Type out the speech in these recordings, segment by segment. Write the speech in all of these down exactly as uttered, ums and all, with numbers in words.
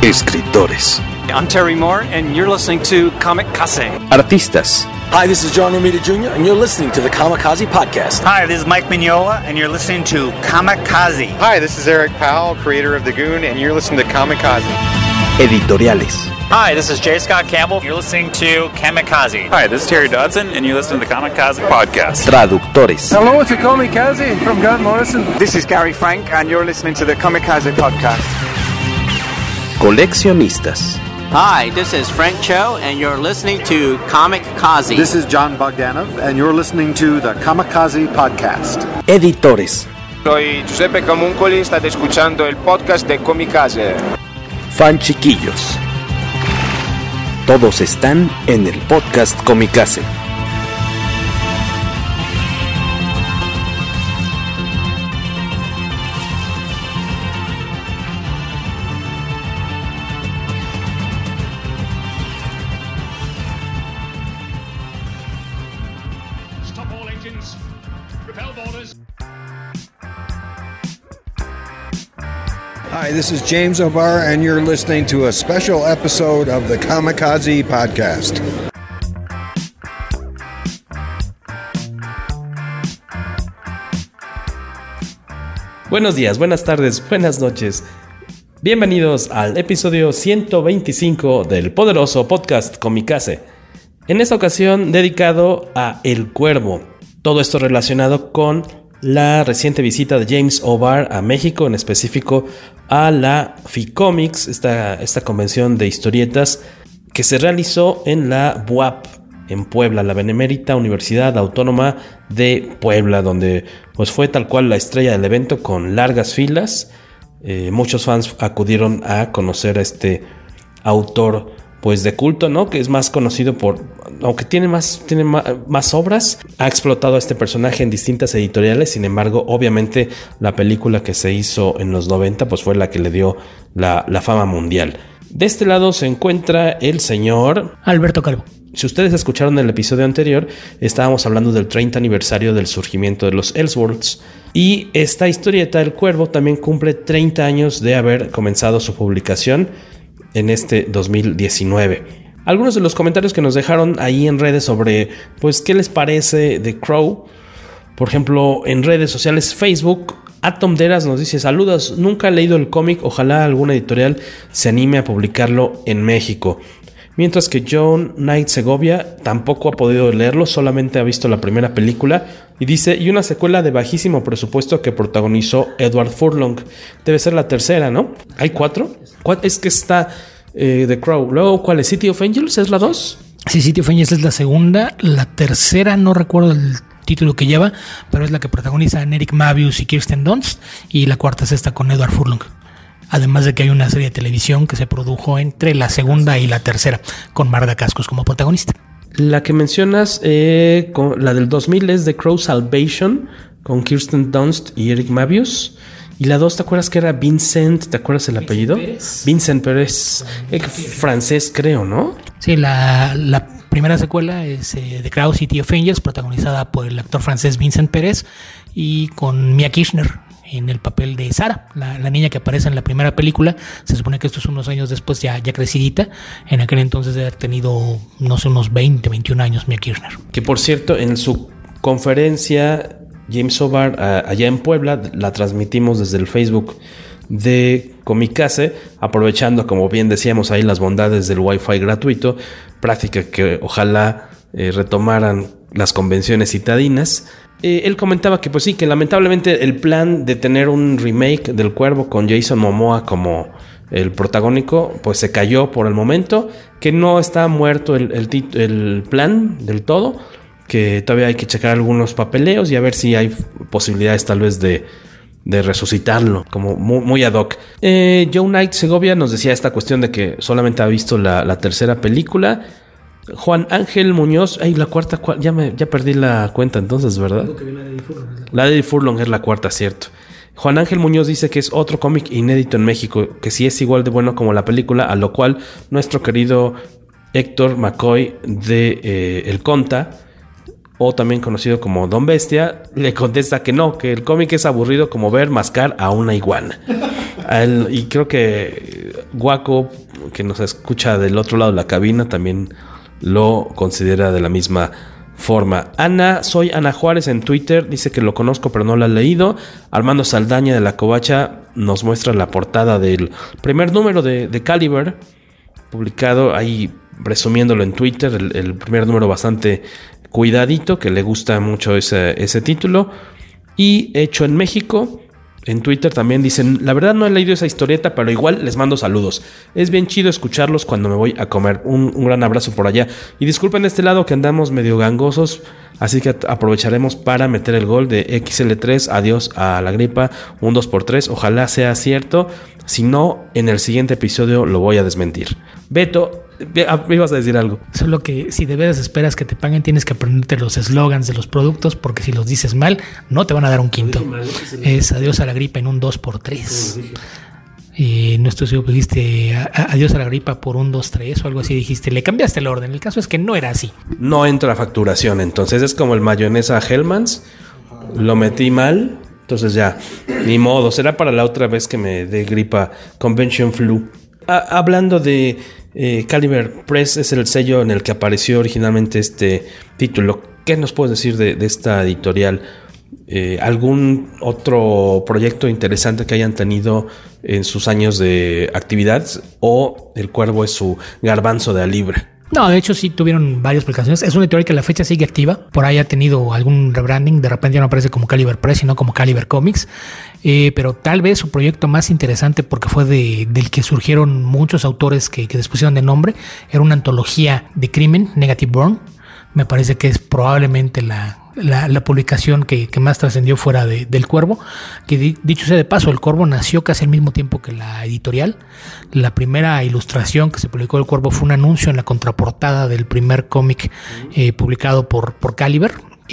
Escritores. I'm Terry Moore, and you're listening to Kamikaze. Artistas. Hi, this is John Romita Junior, and you're listening to the Kamikaze Podcast. Hi, this is Mike Mignola, and you're listening to Kamikaze. Hi, this is Eric Powell, creator of The Goon, and you're listening to Kamikaze. Editoriales. Hi, this is J. Scott Campbell. You're listening to Kamikaze. Hi, this is Terry Dodson, and you're listening to the Kamikaze Podcast. Traductores. Hello, it's Kamikaze from Grant Morrison. This is Gary Frank, and you're listening to the Kamikaze Podcast. Coleccionistas. Hi, this is Frank Cho, and you're listening to Kamikaze. This is John Bogdanov, and you're listening to the Kamikaze Podcast. Editores. Soy Giuseppe Camuncoli, state escuchando el podcast de Kamikaze. Fan chiquillos. Todos están en el podcast Kamikaze. Hi, this is James O'Barr, and you're listening to a special episode of the Kamikaze Podcast. Buenos días, buenas tardes, buenas noches. Bienvenidos al episodio ciento veinticinco del poderoso podcast Kamikaze. En esta ocasión dedicado a El Cuervo. Todo esto relacionado con la reciente visita de James O'Barr a México, en específico a la FICOMICS, esta, esta convención de historietas que se realizó en la B U A P en Puebla, la Benemérita Universidad Autónoma de Puebla, donde pues fue tal cual la estrella del evento con largas filas. Eh, muchos fans acudieron a conocer a este autor pues de culto, ¿no? Que es más conocido por, aunque tiene más, tiene más, más obras, ha explotado a este personaje en distintas editoriales. Sin embargo, obviamente la película que se hizo en los noventa pues fue la que le dio la, la fama mundial. De este lado se encuentra el señor Alberto Calvo. Si ustedes escucharon el episodio anterior, estábamos hablando del treinta aniversario del surgimiento de los Elseworlds. Y esta historieta, El Cuervo, también cumple treinta años de haber comenzado su publicación en este dos mil diecinueve. Algunos de los comentarios que nos dejaron ahí en redes sobre pues qué les parece The Crow. Por ejemplo, en redes sociales, Facebook, Atom Deras nos dice: saludos, nunca he leído el cómic, ojalá alguna editorial se anime a publicarlo en México. Mientras que John Knight Segovia tampoco ha podido leerlo, solamente ha visto la primera película y dice: y una secuela de bajísimo presupuesto que protagonizó Edward Furlong. Debe ser la tercera, ¿no? ¿Hay cuatro? ¿Cuál? Es que está eh, The Crow. Luego, ¿cuál es? ¿City of Angels? ¿Es la dos? Sí, City of Angels es la segunda. La tercera no recuerdo el título que lleva, pero es la que protagonizan Eric Mabius y Kirsten Dunst. Y la cuarta es esta con Edward Furlong. Además de que hay una serie de televisión que se produjo entre la segunda y la tercera, con Marta Cascos como protagonista. La que mencionas, eh, con, la del dos mil, es The Crow Salvation, con Kirsten Dunst y Eric Mabius. Y la dos, ¿te acuerdas que era Vincent? ¿Te acuerdas el apellido? Pérez. Vincent Pérez. Eh, francés, creo, ¿no? Sí, la, la primera secuela es eh, The Crow City of Angels, protagonizada por el actor francés Vincent Pérez y con Mia Kirshner en el papel de Sara, la, la niña que aparece en la primera película. Se supone que esto es unos años después, ya, ya crecidita. En aquel entonces debe haber tenido, no sé, unos veinte, veintiún años Mia Kirshner. Que por cierto, en su conferencia James O'Barr allá en Puebla, la transmitimos desde el Facebook de Kamikaze, aprovechando, como bien decíamos ahí, las bondades del Wi-Fi gratuito, práctica que ojalá eh, retomaran las convenciones citadinas. Eh, él comentaba que pues sí, que lamentablemente el plan de tener un remake del Cuervo con Jason Momoa como el protagónico pues se cayó por el momento, que no está muerto el, el, el plan del todo, que todavía hay que checar algunos papeleos y a ver si hay posibilidades tal vez de, de resucitarlo como muy, muy ad hoc. eh, Joe Knight Segovia nos decía esta cuestión de que solamente ha visto la, la tercera película. Juan Ángel Muñoz, ay, la cuarta, ya me ya perdí la cuenta entonces, ¿verdad? La de Eddie Furlong es la cuarta, cierto. Juan Ángel Muñoz dice que es otro cómic inédito en México, que sí es igual de bueno como la película, a lo cual nuestro querido Héctor McCoy de eh, El Conta, o también conocido como Don Bestia, le contesta que no, que el cómic es aburrido como ver mascar a una iguana. Él, y creo que Guaco, que nos escucha del otro lado de la cabina, también lo considera de la misma forma. Ana, soy Ana Juárez en Twitter, dice que lo conozco pero no lo ha leído. Armando Saldaña de La Covacha nos muestra la portada del primer número de, de Caliber, publicado ahí presumiéndolo en Twitter, el, el primer número bastante cuidadito, que le gusta mucho ese, ese título. Y hecho en México, en Twitter también dicen, la verdad no he leído esa historieta, pero igual les mando saludos. Es bien chido escucharlos cuando me voy a comer. Un, un gran abrazo por allá. Y disculpen este lado que andamos medio gangosos, así que aprovecharemos para meter el gol de X L tres. Adiós a la gripa, un dos por tres. Ojalá sea cierto. Si no, en el siguiente episodio lo voy a desmentir. Beto, me ibas a decir algo. Solo que si de veras esperas que te paguen, tienes que aprenderte los eslogans de los productos, porque si los dices mal, no te van a dar un quinto. Es adiós a la gripa en un dos por tres. Y no estoy seguro, dijiste adiós a la gripa por un dos tres o algo así, dijiste, le cambiaste el orden. El caso es que no era así. No entra facturación, entonces es como el mayonesa Hellmann's. Lo metí mal, entonces ya, ni modo. Será para la otra vez que me dé gripa Convention Flu. Ah, hablando de eh, Caliber Press, es el sello en el que apareció originalmente este título. ¿Qué nos puedes decir de, de esta editorial? Eh, ¿Algún otro proyecto interesante que hayan tenido en sus años de actividad? ¿O El Cuervo es su garbanzo de a libre? No, de hecho sí tuvieron varias publicaciones. Es una editorial que a la fecha sigue activa. Por ahí ha tenido algún rebranding. De repente ya no aparece como Caliber Press, sino como Caliber Comics. Eh, pero tal vez su proyecto más interesante, porque fue de, del que surgieron muchos autores que, que después pusieron de nombre, era una antología de crimen, Negative Born. Me parece que es probablemente la... La, la publicación que, que más trascendió fuera de, del Cuervo, que di, dicho sea de paso, el Cuervo nació casi al mismo tiempo que la editorial. La primera ilustración que se publicó del Cuervo fue un anuncio en la contraportada del primer cómic eh, publicado por, por Caliber.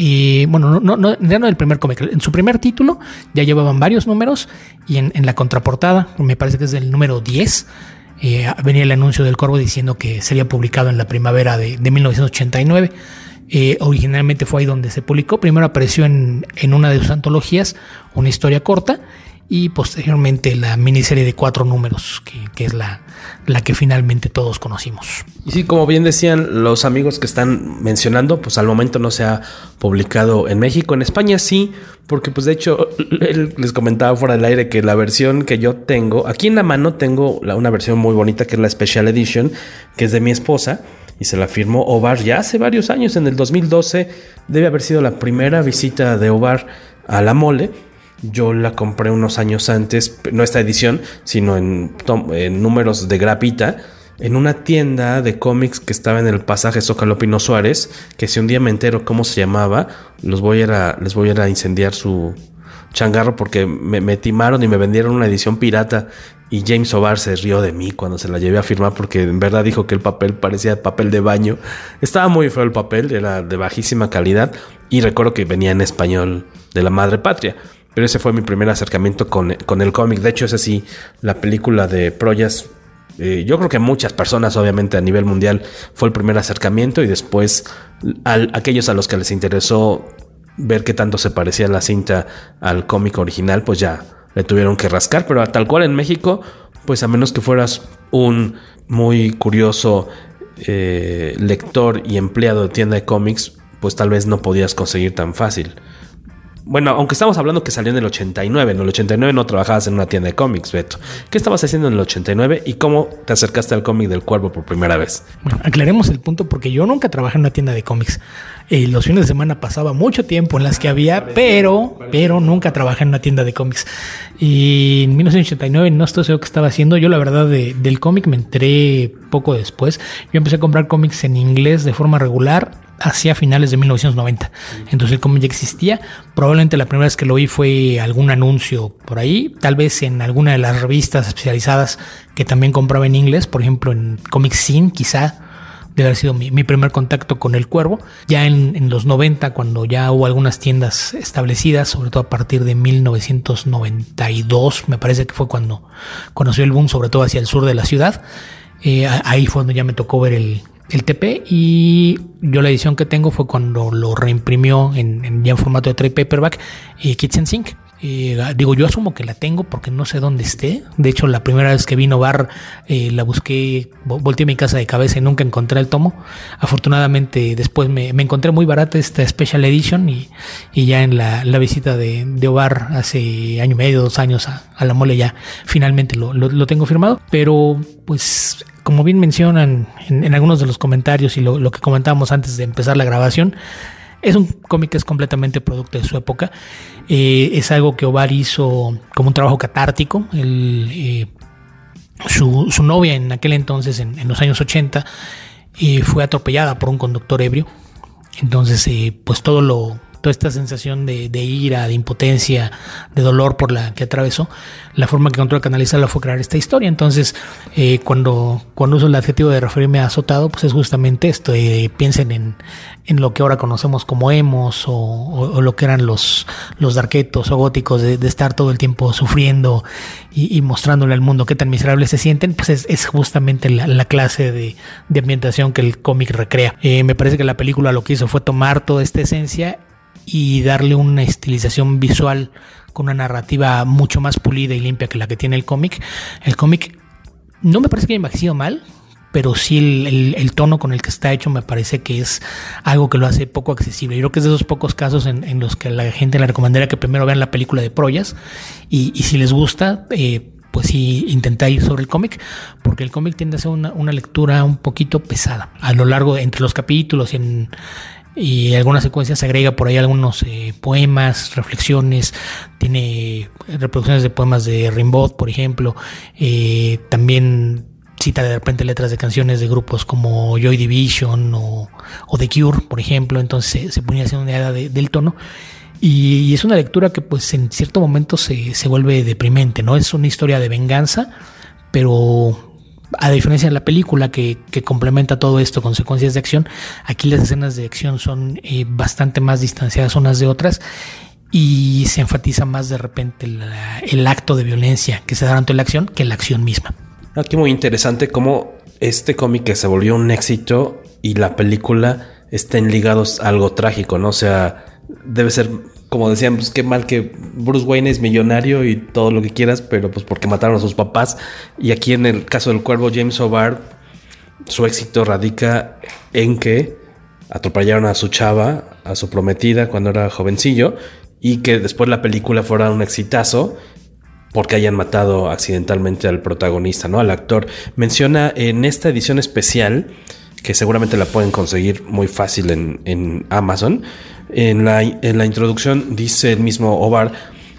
Y bueno, no, no, no, ya no del primer cómic, en su primer título ya llevaban varios números, y en, en la contraportada, me parece que es del número diez, eh, venía el anuncio del Cuervo diciendo que sería publicado en la primavera de, de mil novecientos ochenta y nueve. Eh, originalmente fue ahí donde se publicó. Primero apareció en, en una de sus antologías, una historia corta, y posteriormente la miniserie de cuatro números, que, que es la, la que finalmente todos conocimos. Y sí, como bien decían los amigos que están mencionando, pues al momento no se ha publicado en México. En España sí, porque pues de hecho les comentaba fuera del aire que la versión que yo tengo, aquí en la mano tengo la, una versión muy bonita que es la Special Edition, que es de mi esposa, y se la firmó Ovar ya hace varios años, en el dos mil doce. Debe haber sido la primera visita de Ovar a la mole. Yo la compré unos años antes, no esta edición, sino en, en números de grapita, en una tienda de cómics que estaba en el pasaje Zócalo Pino Suárez, que si un día me entero cómo se llamaba, los voy a ir a, les voy a ir a incendiar su changarro, porque me, me timaron y me vendieron una edición pirata. Y James O'Barr se rió de mí cuando se la llevé a firmar, porque en verdad dijo que el papel parecía papel de baño. Estaba muy feo el papel, era de bajísima calidad, y recuerdo que venía en español de la madre patria. Pero ese fue mi primer acercamiento con, con el cómic. De hecho, ese sí, la película de Proyas, eh, yo creo que muchas personas, obviamente a nivel mundial, fue el primer acercamiento, y después a aquellos a los que les interesó ver qué tanto se parecía la cinta al cómic original, pues ya le tuvieron que rascar. Pero tal cual en México, pues a menos que fueras un muy curioso eh, lector y empleado de tienda de cómics, pues tal vez no podías conseguir tan fácil. Bueno, aunque estamos hablando que salió en el ochenta y nueve. En el ochenta y nueve no trabajabas en una tienda de cómics, Beto. ¿Qué estabas haciendo en el ochenta y nueve y cómo te acercaste al cómic del Cuervo por primera vez? Bueno, aclaremos el punto, porque yo nunca trabajé en una tienda de cómics. Eh, los fines de semana pasaba mucho tiempo en las que había, pero, pero nunca trabajé en una tienda de cómics. Y en mil novecientos ochenta y nueve no estoy seguro qué estaba haciendo. Yo la verdad de, del cómic me enteré poco después. Yo empecé a comprar cómics en inglés de forma regular hacia finales de mil novecientos noventa. Entonces el cómic ya existía. Probablemente la primera vez que lo vi fue algún anuncio por ahí, tal vez en alguna de las revistas especializadas que también compraba en inglés, por ejemplo en Comic Scene, quizá debe haber sido mi, mi primer contacto con el Cuervo. Ya en, en los noventa, cuando ya hubo algunas tiendas establecidas, sobre todo a partir de mil novecientos noventa y dos, me parece que fue cuando conoció el boom, sobre todo hacia el sur de la ciudad. Eh, ahí fue donde ya me tocó ver el El T P, y yo la edición que tengo fue cuando lo reimprimió en, en ya en formato de trade paperback, eh, Kitchen Sink. Eh, digo, yo asumo que la tengo porque no sé dónde esté. De hecho, la primera vez que vino Bar, eh, la busqué, volteé a mi casa de cabeza y nunca encontré el tomo. Afortunadamente, después me, me encontré muy barata esta Special Edition y, y ya en la, la visita de, de Ovar hace año y medio, dos años a, a la mole, ya finalmente lo, lo, lo tengo firmado. Pero, pues, como bien mencionan en, en algunos de los comentarios y lo, lo que comentábamos antes de empezar la grabación, es un cómic que es completamente producto de su época. Eh, es algo que Ovar hizo como un trabajo catártico. El, eh, su, su novia en aquel entonces, en, en los años ochenta, eh, fue atropellada por un conductor ebrio. Entonces, eh, pues todo lo... toda esta sensación de, de ira, de impotencia, de dolor por la que atravesó, la forma que encontró de canalizarla fue crear esta historia. Entonces, eh, cuando, cuando uso el adjetivo de referirme a azotado, pues es justamente esto. Eh, piensen en, en lo que ahora conocemos como emos o, o, o lo que eran los, los darketos o góticos, de, de estar todo el tiempo sufriendo y, y mostrándole al mundo qué tan miserables se sienten. Pues es, es justamente la, la clase de, de ambientación que el cómic recrea. Eh, me parece que la película lo que hizo fue tomar toda esta esencia y darle una estilización visual con una narrativa mucho más pulida y limpia que la que tiene el cómic. El cómic no me parece que haya envejecido mal, pero sí el, el, el tono con el que está hecho me parece que es algo que lo hace poco accesible. Yo creo que es de esos pocos casos en, en los que la gente le recomendaría que primero vean la película de Proyas y, y si les gusta, eh, pues sí, intentar ir sobre el cómic, porque el cómic tiende a ser una, una lectura un poquito pesada. A lo largo, entre los capítulos y en... y algunas secuencias se agrega por ahí algunos eh, poemas, reflexiones, tiene reproducciones de poemas de Rimbaud, por ejemplo, eh, también cita de repente letras de canciones de grupos como Joy Division o, o The Cure, por ejemplo. Entonces se, se ponía haciendo una idea de, del tono y, y es una lectura que pues en cierto momento se, se vuelve deprimente, ¿no? Es una historia de venganza, pero a diferencia de la película que, que complementa todo esto con secuencias de acción, aquí las escenas de acción son eh, bastante más distanciadas unas de otras y se enfatiza más de repente la, el acto de violencia que se da durante la acción que la acción misma. Aquí muy interesante cómo este cómic que se volvió un éxito y la película estén ligados a algo trágico, ¿no? O sea, debe ser... como decían, pues qué mal que Bruce Wayne es millonario y todo lo que quieras, pero pues porque mataron a sus papás. Y aquí en el caso del Cuervo, James O'Barr, su éxito radica en que atropellaron a su chava, a su prometida cuando era jovencillo, y que después la película fuera un exitazo porque hayan matado accidentalmente al protagonista, ¿no? Al actor. Menciona en esta edición especial, que seguramente la pueden conseguir muy fácil en, en Amazon. En la, en la introducción dice el mismo O'Barr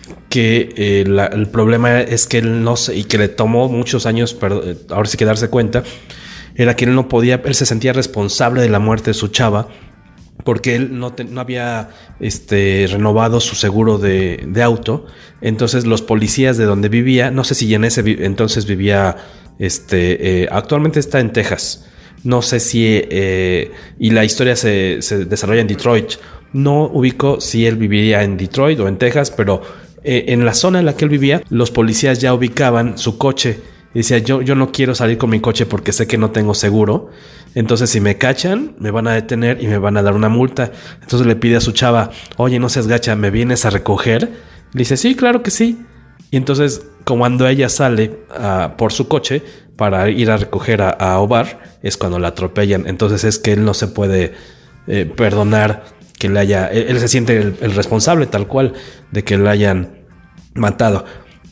que eh, la, el problema es que él no se, y que le tomó muchos años, pero ahora sí que darse cuenta, era que él no podía, él se sentía responsable de la muerte de su chava porque él no, te, no había este, renovado su seguro de, de auto. Entonces los policías de donde vivía, no sé si en ese entonces vivía, este, eh, actualmente está en Texas. No sé si, eh, y la historia se, se desarrolla en Detroit. No ubico si él viviría en Detroit o en Texas, pero eh, en la zona en la que él vivía, los policías ya ubicaban su coche. Y decía, yo, yo no quiero salir con mi coche porque sé que no tengo seguro. Entonces, si me cachan, me van a detener y me van a dar una multa. Entonces le pide a su chava, oye, no seas gacha, ¿me vienes a recoger? Le dice, sí, claro que sí. Y entonces, cuando ella sale uh, por su coche para ir a recoger a, a O'Barr, es cuando la atropellan. Entonces es que él no se puede eh, perdonar que le haya... Él, él se siente el, el responsable tal cual de que le hayan matado.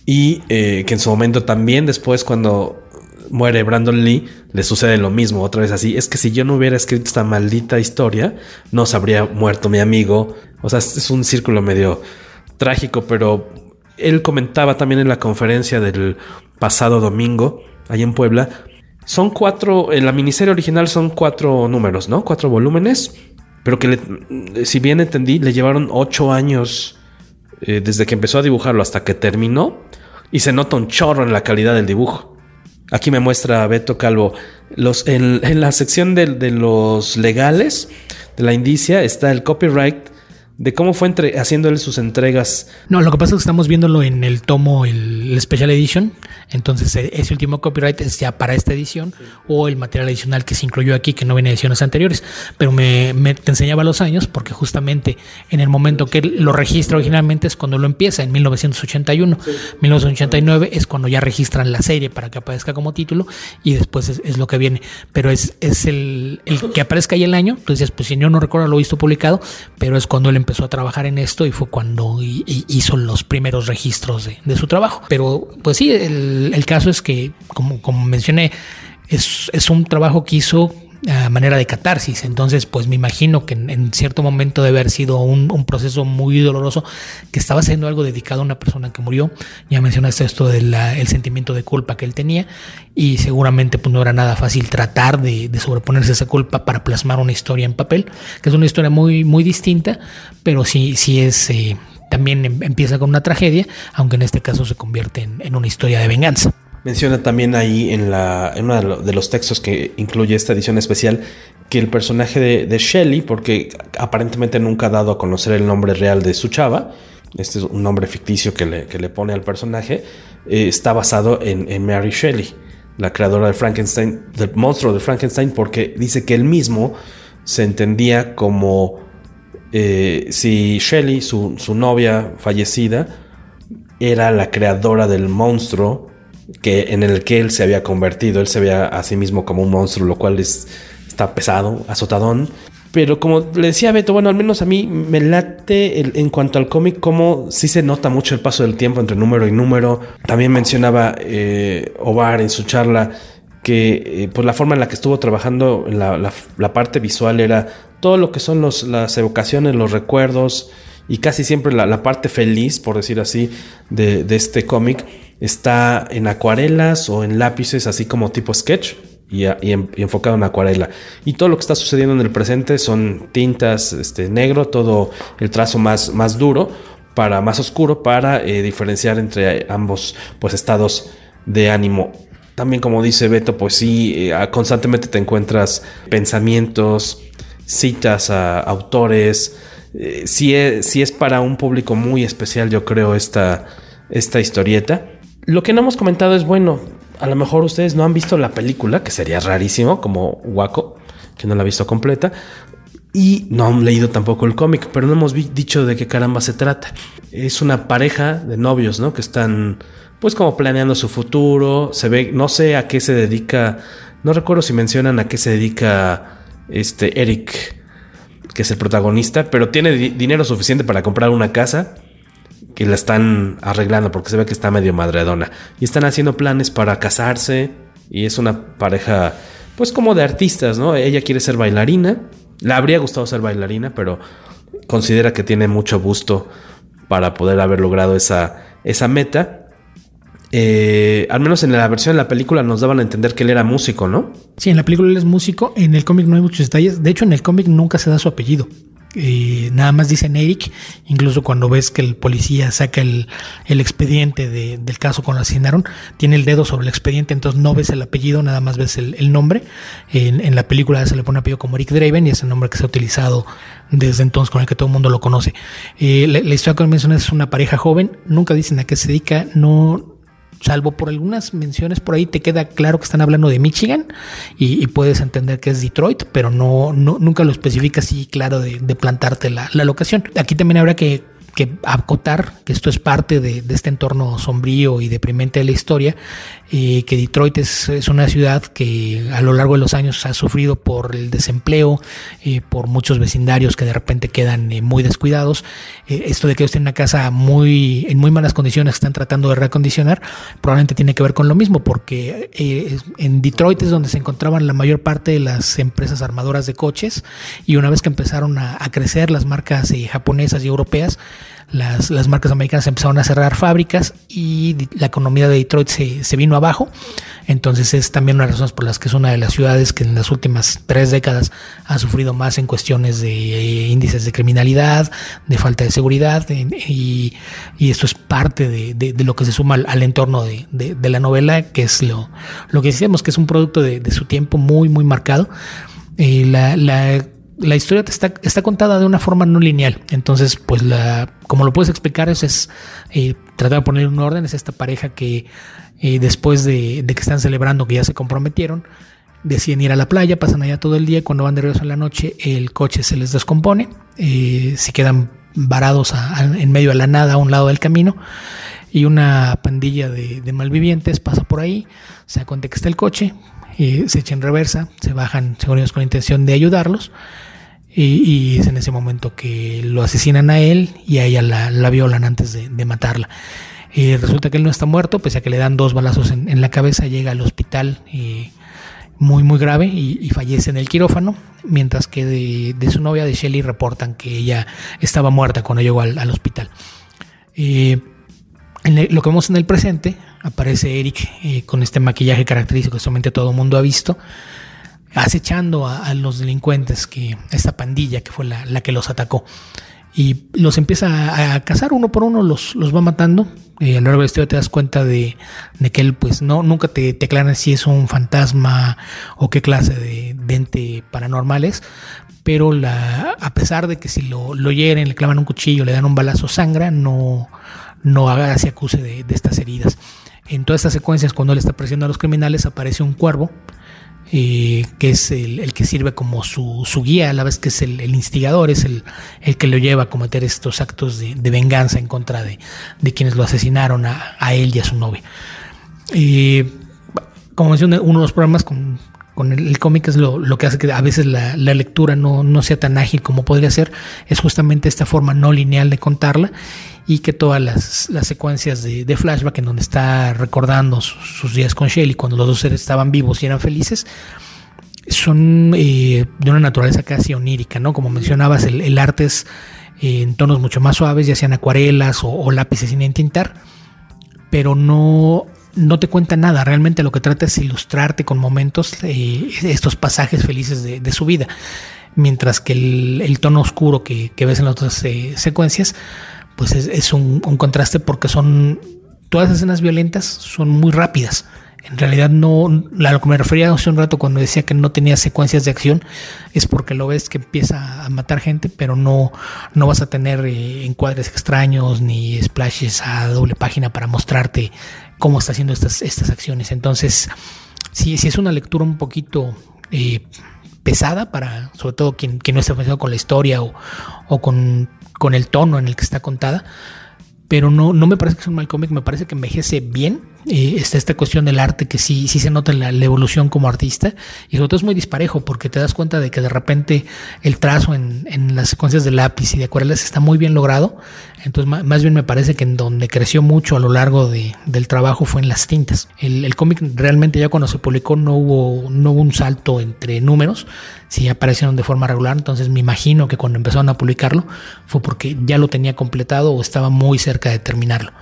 Y eh, que en su momento también después cuando muere Brandon Lee le sucede lo mismo, otra vez así. Es que si yo no hubiera escrito esta maldita historia, no se habría muerto mi amigo. O sea, es un círculo medio trágico, pero él comentaba también en la conferencia del pasado domingo, allá en Puebla, son cuatro, en la miniserie original son cuatro números, ¿no? Cuatro volúmenes, pero que le, si bien entendí, le llevaron ocho años eh, desde que empezó a dibujarlo hasta que terminó, y se nota un chorro en la calidad del dibujo. Aquí me muestra Beto Calvo, los, en, en la sección de, de los legales de la indicia está el copyright de cómo fue entre, haciendo él sus entregas. No, lo que pasa es que estamos viéndolo en el tomo, el, el Special Edition, Entonces ese último copyright es ya para esta edición, sí, o el material adicional que se incluyó aquí, que no viene en ediciones anteriores. Pero me, me te enseñaba los años, porque justamente en el momento que él lo registra originalmente es cuando lo empieza, en mil novecientos ochenta y uno. Sí. mil novecientos ochenta y nueve es cuando ya registran la serie para que aparezca como título, y después es, es lo que viene. Pero es, es el, el que aparezca ahí el año. Entonces, pues si yo no recuerdo, lo he visto publicado, pero es cuando él empezó a trabajar en esto y fue cuando y, y hizo los primeros registros de, de su trabajo. Pero pues sí, el El, el caso es que, como, como mencioné, es, es un trabajo que hizo a manera de catarsis. Entonces, pues me imagino que en, en cierto momento debe haber sido un, un proceso muy doloroso, que estaba haciendo algo dedicado a una persona que murió. Ya mencionaste esto del sentimiento de culpa que él tenía, y seguramente pues no era nada fácil tratar de, de sobreponerse a esa culpa para plasmar una historia en papel, que es una historia muy, muy distinta, pero sí, sí es... Eh, también empieza con una tragedia, aunque en este caso se convierte en, en una historia de venganza. Menciona también ahí en, la, en uno de los textos que incluye esta edición especial que el personaje de, de Shelley, porque aparentemente nunca ha dado a conocer el nombre real de su chava, este es un nombre ficticio que le, que le pone al personaje, eh, está basado en, en Mary Shelley, la creadora de Frankenstein, del monstruo de Frankenstein, porque dice que él mismo se entendía como... Eh, si Shelley, su, su novia fallecida, era la creadora del monstruo que, en el que él se había convertido. Él se veía a sí mismo como un monstruo, lo cual es, está pesado, azotadón. Pero como le decía Beto, bueno, al menos a mí me late el, en cuanto al cómic, como sí se nota mucho el paso del tiempo entre número y número. También mencionaba eh, Ovar en su charla que eh, pues la forma en la que estuvo trabajando la, la, la parte visual era todo lo que son los, las evocaciones, los recuerdos, y casi siempre la, la parte feliz, por decir así, de, de este cómic está en acuarelas o en lápices, así como tipo sketch, y, y, en, y enfocado en acuarela. Y todo lo que está sucediendo en el presente son tintas este, negro, todo el trazo más, más duro, para más oscuro, para eh, diferenciar entre ambos pues, estados de ánimo. También, como dice Beto, pues sí, eh, constantemente te encuentras pensamientos, citas a autores. Eh, sí, es, sí es para un público muy especial, yo creo, esta, esta historieta. Lo que no hemos comentado es, bueno, a lo mejor ustedes no han visto la película, que sería rarísimo, como Waco, que no la ha visto completa, y no han leído tampoco el cómic, pero no hemos vi- dicho de qué caramba se trata. Es una pareja de novios, ¿no? Que están... pues como planeando su futuro. Se ve, no sé a qué se dedica, no recuerdo si mencionan a qué se dedica este Eric, que es el protagonista, pero tiene di- dinero suficiente para comprar una casa que la están arreglando porque se ve que está medio madreadona, y están haciendo planes para casarse, y es una pareja pues como de artistas, ¿no? Ella quiere ser bailarina, le habría gustado ser bailarina, pero considera que tiene mucho gusto para poder haber logrado esa, esa meta. Eh, al menos en la versión de la película nos daban a entender que él era músico, ¿no? Sí, en la película él es músico. En el cómic no hay muchos detalles. De hecho, en el cómic nunca se da su apellido. Eh, nada más dicen Eric. Incluso cuando ves que el policía saca el, el expediente de, del caso cuando lo asesinaron, tiene el dedo sobre el expediente, entonces no ves el apellido, nada más ves el, el nombre. En, en la película se le pone apellido como Rick Draven, y es el nombre que se ha utilizado desde entonces, con el que todo el mundo lo conoce. Eh, la, la historia que mencionas es una pareja joven. Nunca dicen a qué se dedica. No... Salvo por algunas menciones por ahí, te queda claro que están hablando de Michigan, y, y puedes entender que es Detroit, pero no, no nunca lo especifica así claro de, de plantarte la, la locación. Aquí también habrá que, que acotar que esto es parte de, de este entorno sombrío y deprimente de la historia, eh, que Detroit es, es una ciudad que a lo largo de los años ha sufrido por el desempleo, eh, por muchos vecindarios que de repente quedan eh, muy descuidados. Eh, esto de que ellos tienen una casa muy en muy malas condiciones que están tratando de reacondicionar probablemente tiene que ver con lo mismo, porque eh, en Detroit es donde se encontraban la mayor parte de las empresas armadoras de coches, y una vez que empezaron a, a crecer las marcas eh, japonesas y europeas, Las, las marcas americanas empezaron a cerrar fábricas y la economía de Detroit se, se vino abajo. Entonces es también una de las razones por las que es una de las ciudades que en las últimas tres décadas ha sufrido más en cuestiones de eh, índices de criminalidad, de falta de seguridad, eh, y, y esto es parte de, de, de lo que se suma al, al entorno de, de, de la novela, que es lo, lo que decíamos, que es un producto de, de su tiempo muy, muy marcado. Eh, la, la La historia está, está contada de una forma no lineal. Entonces, pues la, como lo puedes explicar, es, es eh, tratar de poner un orden. Es esta pareja que eh, después de, de que están celebrando que ya se comprometieron, deciden ir a la playa, pasan allá todo el día. Cuando van de regreso en la noche, el coche se les descompone, eh, se quedan varados a, a, en medio de la nada a un lado del camino, y una pandilla de, de malvivientes pasa por ahí, se da cuenta que está el coche, eh, se echa en reversa, se bajan según ellos con la intención de ayudarlos, y, y es en ese momento que lo asesinan a él y a ella la, la violan antes de, de matarla. Eh, resulta que él no está muerto, pese a que le dan dos balazos en, en la cabeza. Llega al hospital eh, muy muy grave y, y fallece en el quirófano, mientras que de, de su novia, de Shelley, reportan que ella estaba muerta cuando llegó al, al hospital. Eh, en el, lo que vemos en el presente, aparece Eric eh, con este maquillaje característico que solamente todo el mundo ha visto, acechando a, a los delincuentes, que esta pandilla que fue la, la que los atacó, y los empieza a, a cazar uno por uno, los, los va matando. Eh, a lo largo de la historia te das cuenta de, de que él pues no, nunca te, te aclaran si es un fantasma o qué clase de, de ente paranormal es, pero la, a pesar de que si lo, lo hieren, le clavan un cuchillo, le dan un balazo, sangra, no, no haga, se acuse de, de estas heridas. En todas estas secuencias, cuando él está persiguiendo a los criminales, aparece un cuervo, Eh, que es el, el que sirve como su, su guía, a la vez que es el, el instigador, es el, el que lo lleva a cometer estos actos de, de venganza en contra de, de quienes lo asesinaron a, a él y a su novia. Eh, como mencioné, uno de los problemas con, con el, el cómic es lo, lo que hace que a veces la, la lectura no, no sea tan ágil como podría ser, es justamente esta forma no lineal de contarla, y que todas las, las secuencias de, de flashback en donde está recordando sus, sus días con Shelley cuando los dos seres estaban vivos y eran felices, son eh, de una naturaleza casi onírica, ¿no? Como mencionabas, el, el arte es eh, en tonos mucho más suaves, ya sean acuarelas o, o lápices sin entintar, pero no, no te cuenta nada. Realmente lo que trata es ilustrarte con momentos eh, estos pasajes felices de, de su vida, mientras que el, el tono oscuro que, que ves en las otras eh, secuencias pues es, es un, un contraste, porque son todas las escenas violentas son muy rápidas. En realidad no, a lo que me refería hace un rato cuando decía que no tenía secuencias de acción, es porque lo ves que empieza a matar gente, pero no, no vas a tener eh, encuadres extraños ni splashes a doble página para mostrarte cómo está haciendo estas, estas acciones. Entonces sí, sí es una lectura un poquito eh, pesada para, sobre todo, quien, quien no está familiarizado con la historia o, o con con el tono en el que está contada, pero no, no me parece que sea un mal cómic, me parece que envejece bien. Eh, está esta cuestión del arte que sí, sí se nota en la, la evolución como artista, y sobre todo es muy disparejo, porque te das cuenta de que de repente el trazo en, en las secuencias de lápiz y de acuarelas está muy bien logrado. Entonces más, más bien me parece que en donde creció mucho a lo largo de, del trabajo fue en las tintas. El, el cómic realmente ya cuando se publicó no hubo, no hubo un salto entre números, sí aparecieron de forma regular. Entonces me imagino que cuando empezaron a publicarlo fue porque ya lo tenía completado o estaba muy cerca de terminarlo.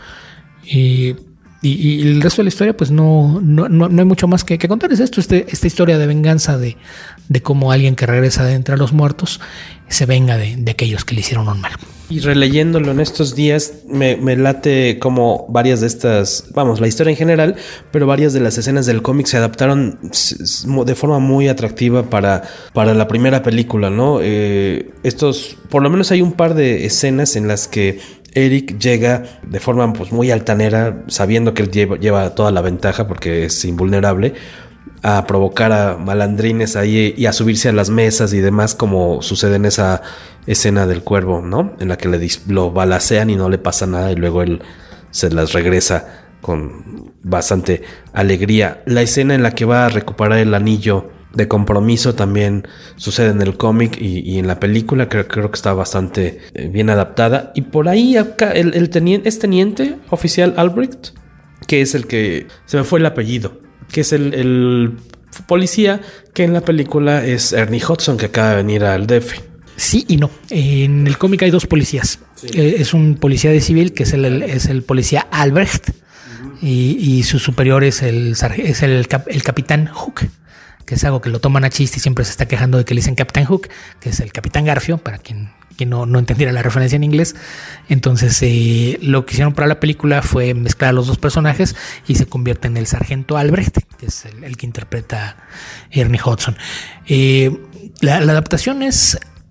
Y Y, y el resto de la historia, pues no, no, no, no hay mucho más que, que contar. Es esto, este, esta historia de venganza de, de cómo alguien que regresa de entre los muertos se venga de, de aquellos que le hicieron un mal. Y releyéndolo en estos días, me, me late como varias de estas, vamos, la historia en general, pero varias de las escenas del cómic se adaptaron de forma muy atractiva para, para la primera película, ¿no? Eh, estos, por lo menos hay un par de escenas en las que Eric llega de forma pues muy altanera, sabiendo que él lleva, lleva toda la ventaja porque es invulnerable, a provocar a malandrines ahí y a subirse a las mesas y demás, como sucede en esa escena del cuervo, ¿no? En la que le dis- lo balacean y no le pasa nada, y luego él se las regresa con bastante alegría. La escena en la que va a recuperar el anillo de compromiso también sucede en el cómic y, y en la película. Creo, creo que está bastante eh, bien adaptada. Y por ahí acá el, el teniente, es teniente oficial Albrecht, que es el que, se me fue el apellido, que es el, el policía que en la película es Ernie Hudson, que acaba de venir al D F. Sí y no. En el cómic hay dos policías. Sí. Eh, es un policía de civil, que es el, el, es el policía Albrecht, uh-huh. y, y su superior es el, es el, cap, el capitán Hook, que es algo que lo toman a chiste y siempre se está quejando de que le dicen Capitán Hook, que es el Capitán Garfio, para quien, quien no, no entendiera la referencia en inglés. Entonces eh, lo que hicieron para la película fue mezclar a los dos personajes y se convierte en el sargento Albrecht, que es el, el que interpreta Ernie Hudson. Eh, la, la adaptación es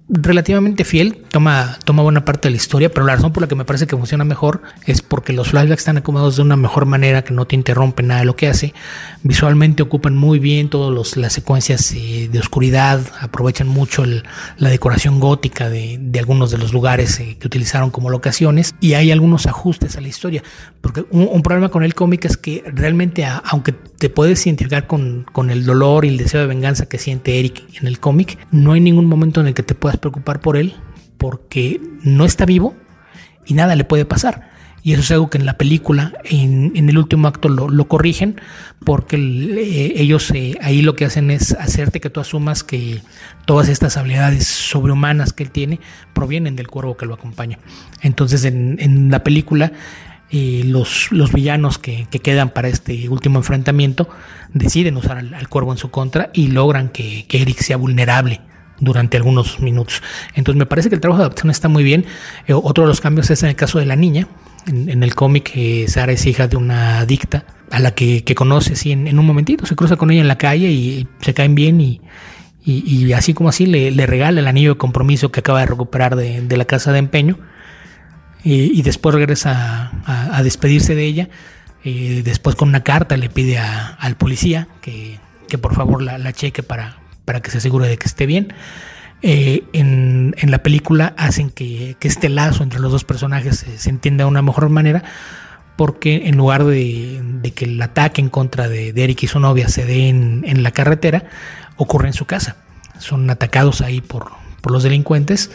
relativamente fiel, toma, toma buena parte de la historia, pero la razón por la que me parece que funciona mejor es porque los flashbacks están acomodados de una mejor manera, que no te interrumpen nada de lo que hace. Visualmente ocupan muy bien todas las secuencias eh, de oscuridad, aprovechan mucho el, la decoración gótica de, de algunos de los lugares eh, que utilizaron como locaciones, y hay algunos ajustes a la historia, porque un, un problema con el cómic es que realmente a, aunque te puedes identificar con, con el dolor y el deseo de venganza que siente Eric en el cómic, no hay ningún momento en el que te puedas preocupar por él, porque no está vivo y nada le puede pasar. Y eso es algo que en la película, en, en el último acto lo, lo corrigen, porque eh, ellos eh, ahí lo que hacen es hacerte que tú asumas que todas estas habilidades sobrehumanas que él tiene provienen del cuervo que lo acompaña. Entonces en, en la película eh, los, los villanos que, que quedan para este último enfrentamiento deciden usar al, al cuervo en su contra y logran que, que Eric sea vulnerable durante algunos minutos. Entonces me parece que el trabajo de adaptación está muy bien. Eh, otro de los cambios es en el caso de la niña. En, en el cómic, eh, Sara es hija de una adicta a la que, que conoce así en, en un momentito, se cruza con ella en la calle y, y se caen bien y, y, y así como así le, le regala el anillo de compromiso que acaba de recuperar de, de la casa de empeño, y, y después regresa a, a despedirse de ella. Eh, después con una carta le pide a, al policía que, que por favor la, la cheque para, para que se asegure de que esté bien. Eh, en, en la película hacen que, que este lazo entre los dos personajes se, se entienda de una mejor manera, porque en lugar de, de que el ataque en contra de, de Eric y su novia se dé en, en la carretera, ocurre en su casa. Son atacados ahí por, por los delincuentes,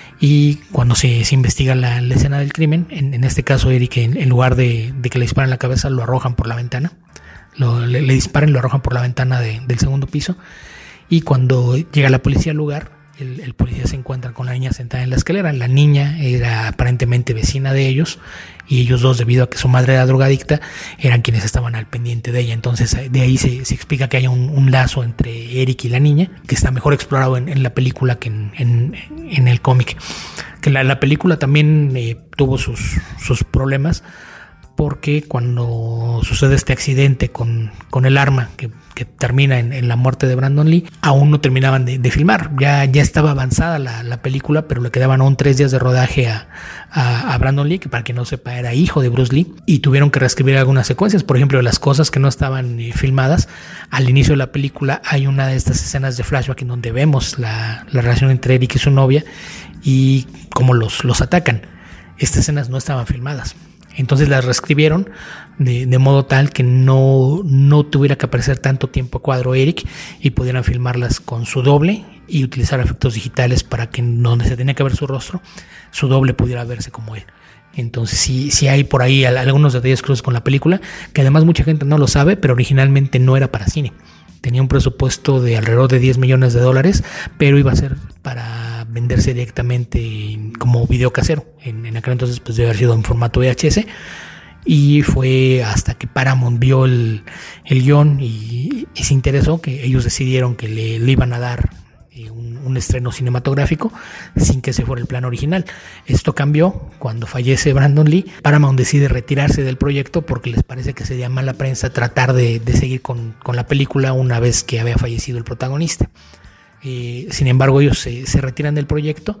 y cuando se, se investiga la, la escena del crimen, en, en este caso Eric, en, en lugar de, de que le disparen en la cabeza, lo arrojan por la ventana, lo, le, le disparan y lo arrojan por la ventana de, del segundo piso. Y cuando llega la policía al lugar, El, el policía se encuentra con la niña sentada en la escalera. La niña era aparentemente vecina de ellos, y ellos dos, debido a que su madre era drogadicta, eran quienes estaban al pendiente de ella. Entonces de ahí se, se explica que hay un, un lazo entre Eric y la niña, que está mejor explorado en, en la película que en, en, en el cómic. Que la, la película también eh, tuvo sus, sus problemas, porque cuando sucede este accidente con, con el arma que, que termina en, en la muerte de Brandon Lee, aún no terminaban de, de filmar. Ya, ya estaba avanzada la, la película, pero le quedaban aún tres días de rodaje a, a, a Brandon Lee, que para quien no sepa era hijo de Bruce Lee, y tuvieron que reescribir algunas secuencias. Por ejemplo, las cosas que no estaban eh, filmadas. Al inicio de la película hay una de estas escenas de flashback en donde vemos la, la relación entre Eric y su novia y cómo los, los atacan. Estas escenas no estaban filmadas. Entonces las reescribieron de, de modo tal que no, no tuviera que aparecer tanto tiempo a cuadro Eric, y pudieran filmarlas con su doble y utilizar efectos digitales para que donde se tenía que ver su rostro, su doble pudiera verse como él. Entonces sí, sí hay por ahí algunos detalles cruces con la película, que además mucha gente no lo sabe, pero originalmente no era para cine. Tenía un presupuesto de alrededor de diez millones de dólares, pero iba a ser para venderse directamente como video casero. En, en aquel entonces pues debe haber sido en formato V H S, y fue hasta que Paramount vio el, el guión y, y se interesó que ellos decidieron que le, le iban a dar eh, un, un estreno cinematográfico sin que ese fuera el plan original. Esto cambió cuando fallece Brandon Lee. Paramount decide retirarse del proyecto porque les parece que sería mala prensa tratar de, de seguir con, con la película una vez que había fallecido el protagonista. Eh, sin embargo, ellos se, se retiran del proyecto,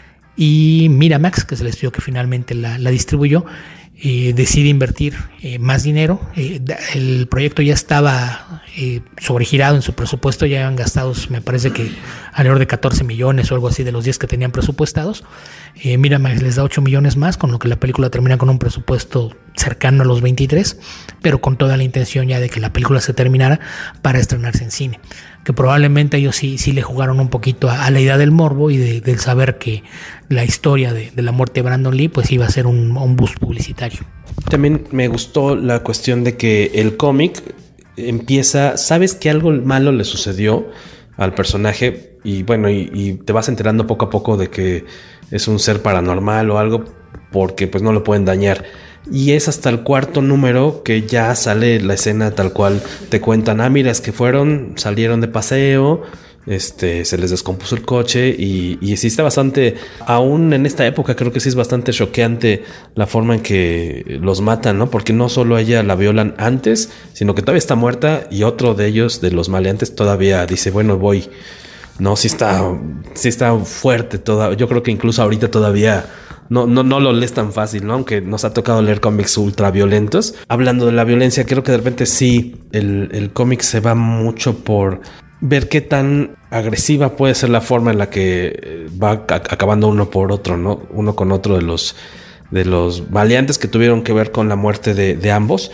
y Miramax, que es el estudio que finalmente la, la distribuyó, eh, decide invertir eh, más dinero. Eh, el proyecto ya estaba eh, sobregirado en su presupuesto, ya habían gastados, me parece que alrededor de catorce millones o algo así de los diez que tenían presupuestados. Eh, Miramax les da ocho millones más, con lo que la película termina con un presupuesto cercano a los veintitrés, pero con toda la intención ya de que la película se terminara para estrenarse en cine. Que probablemente ellos sí, sí le jugaron un poquito a, a la idea del morbo y de, del saber que la historia de, de la muerte de Brandon Lee pues iba a ser un, un boost publicitario. También me gustó la cuestión de que el cómic empieza, sabes que algo malo le sucedió al personaje, y bueno, y, y te vas enterando poco a poco de que es un ser paranormal o algo, porque pues no lo pueden dañar. Y es hasta el cuarto número que ya sale la escena tal cual te cuentan: ah, mira, es que fueron, salieron de paseo, este, se les descompuso el coche, y, y sí está bastante, aún en esta época creo que sí es bastante choqueante la forma en que los matan, ¿no? Porque no solo a ella la violan antes, sino que todavía está muerta, y otro de ellos, de los maleantes, todavía dice, bueno, voy, No, sí está, sí está fuerte toda. Yo creo que incluso ahorita todavía no, no, no lo lees tan fácil, ¿no? Aunque nos ha tocado leer cómics ultra violentos. Hablando de la violencia, creo que de repente sí, el, el cómic se va mucho por ver qué tan agresiva puede ser la forma en la que va acabando uno por otro, ¿no? Uno con otro de los, de los maleantes que tuvieron que ver con la muerte de, de ambos.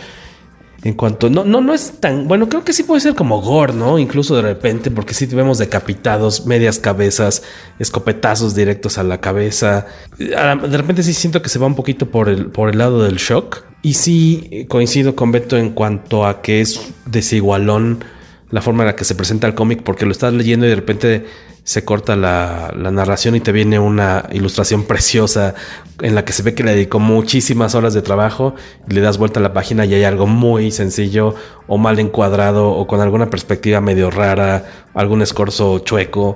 En cuanto, no, no, no es tan, bueno, creo que sí puede ser como gore, ¿no? Incluso de repente, porque sí vemos decapitados, medias cabezas, escopetazos directos a la cabeza. De repente sí siento que se va un poquito por el, por el lado del shock. Y sí coincido con Beto en cuanto a que es desigualón la forma en la que se presenta el cómic, porque lo estás leyendo y de repente se corta la, la narración y te viene una ilustración preciosa en la que se ve que le dedicó muchísimas horas de trabajo, y le das vuelta a la página y hay algo muy sencillo o mal encuadrado o con alguna perspectiva medio rara, algún escorzo chueco.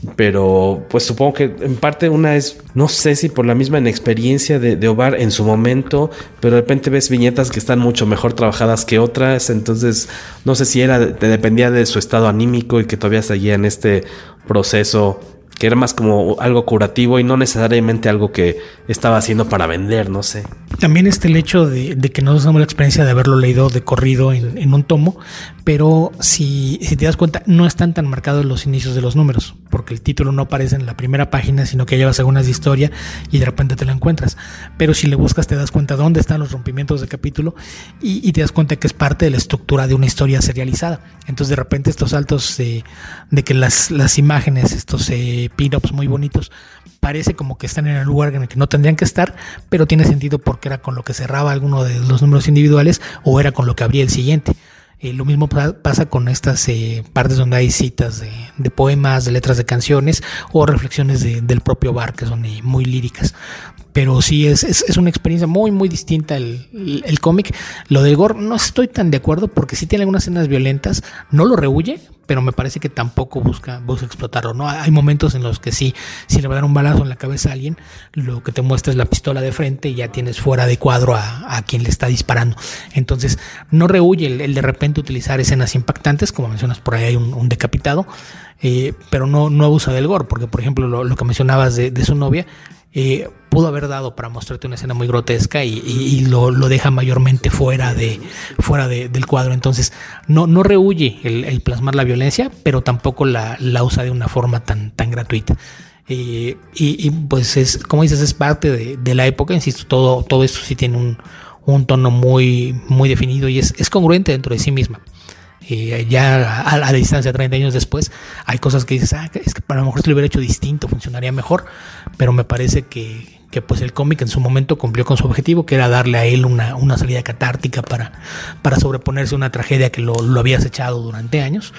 Pero pues supongo que en parte una es, no sé si por la misma inexperiencia de, de O'Barr en su momento, pero de repente ves viñetas que están mucho mejor trabajadas que otras. Entonces no sé si era, dependía de su estado anímico y que todavía seguía en este proceso que era más como algo curativo y no necesariamente algo que estaba haciendo para vender, no sé. También está el hecho de, de que nosotros tenemos la experiencia de haberlo leído de corrido en, en un tomo, pero si, si te das cuenta, no están tan marcados los inicios de los números, porque el título no aparece en la primera página, sino que llevas algunas de historia y de repente te lo encuentras. Pero si le buscas, te das cuenta dónde están los rompimientos de capítulo y, y te das cuenta que es parte de la estructura de una historia serializada. Entonces, de repente, estos saltos de, de que las, las imágenes, estos eh, pin-ups muy bonitos, parece como que están en el lugar en el que no tendrían que estar, pero tiene sentido porque era con lo que cerraba alguno de los números individuales o era con lo que abría el siguiente. Eh, lo mismo pasa con estas eh, partes donde hay citas de, de poemas, de letras de canciones o reflexiones de, del propio O'Barr, que son eh, muy líricas. Pero sí es, es, es una experiencia muy muy distinta el, el, el cómic. Lo del gore no estoy tan de acuerdo porque sí tiene algunas escenas violentas, no lo rehúye, pero me parece que tampoco busca, busca explotarlo, ¿no? Hay momentos en los que sí, si le va a dar un balazo en la cabeza a alguien, lo que te muestra es la pistola de frente y ya tienes fuera de cuadro a, a quien le está disparando. Entonces no rehúye el, el de repente utilizar escenas impactantes, como mencionas, por ahí hay un, un decapitado, eh, pero no, no abusa del gore, porque por ejemplo lo, lo que mencionabas de, de su novia, Eh, pudo haber dado para mostrarte una escena muy grotesca y, y, y lo, lo deja mayormente fuera de fuera de, del cuadro. Entonces no, no rehúye el, el plasmar la violencia, pero tampoco la, la usa de una forma tan, tan gratuita. Eh, y, y pues es, como dices, es parte de, de la época. Insisto, todo, todo esto sí tiene un, un tono muy, muy definido y es, es congruente dentro de sí misma. Eh, ya a, a la distancia, treinta años después, hay cosas que dices, ah, es que para lo mejor si lo hubiera hecho distinto funcionaría mejor, pero me parece que, que pues el cómic en su momento cumplió con su objetivo, que era darle a él una, una salida catártica para, para sobreponerse a una tragedia que lo, lo había acechado durante años,